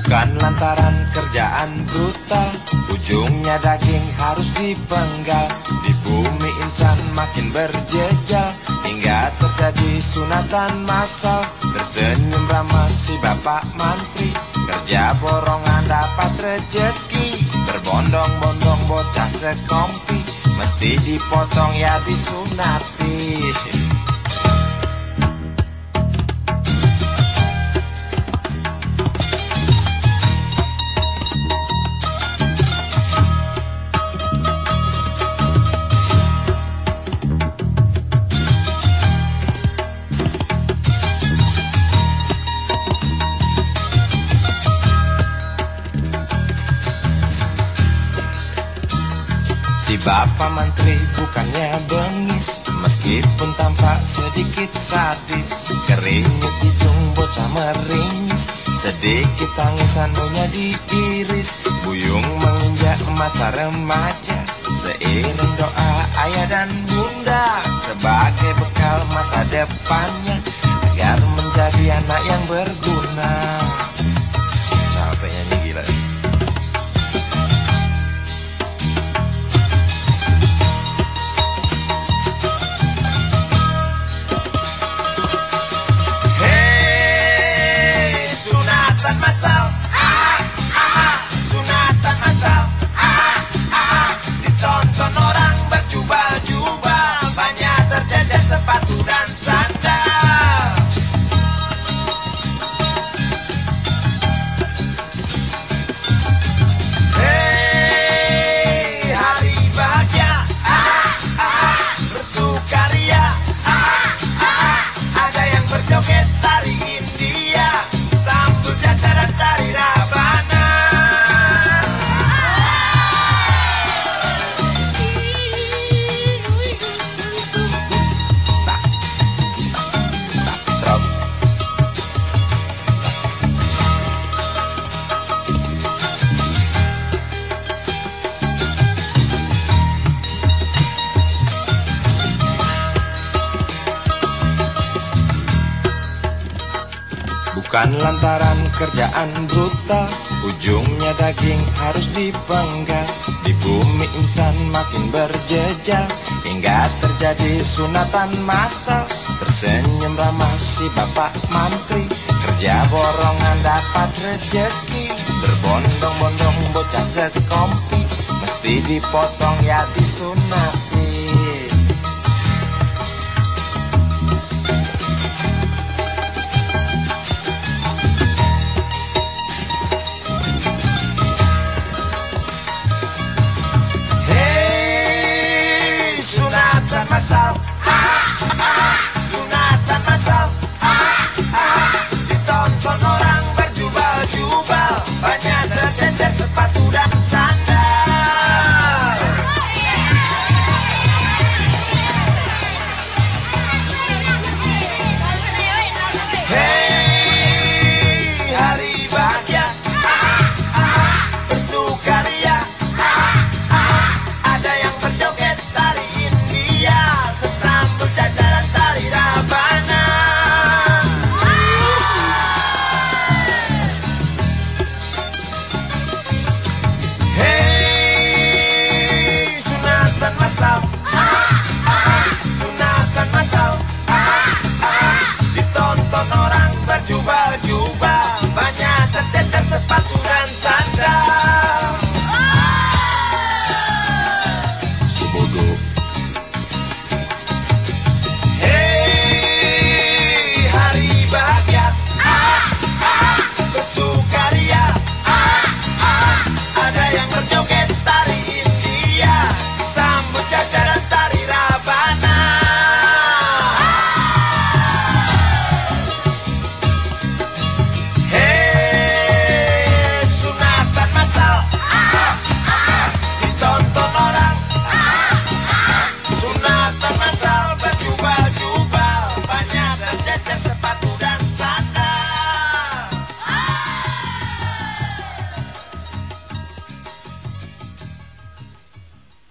Bukan lantaran kerjaan brutal, ujungnya daging harus dipenggal. Di bumi insan makin berjejal, hingga terjadi sunatan massal. Tersenyum ramah si bapak mantri, kerja borongan dapat rejeki. Berbondong-bondong bocah sekompi, mesti dipotong ya disunati. Si bapak menteri bukannya bengis, meskipun tampak sedikit sadis. Keringet hidung bocah meringis, sedikit tangisan nunya diiris. Buyung menginjak masa remaja, seiring doa ayah dan bunda, sebagai bekal masa depannya, agar menjadi anak yang berguna. Capeknya nih gila. Ditonton orang berjubah-jubah, banyak terjajar sepatu dan sandal. Hei, hari bahagia, bersukaria, ada yang berjoget tari India, sambut jajaran tari Rabana. Bukan lantaran kerjaan brutal, ujungnya daging harus dipenggal. Di bumi insan makin berjejal, hingga terjadi sunatan massal. Tersenyum ramah si bapak mantri, kerja borongan dapat rejeki. Berbondong-bondong bocah sekompi, mesti dipotong ya disunati. Sunatan massal, sunatan massal, ditonton orang berjubah-jubah, banyak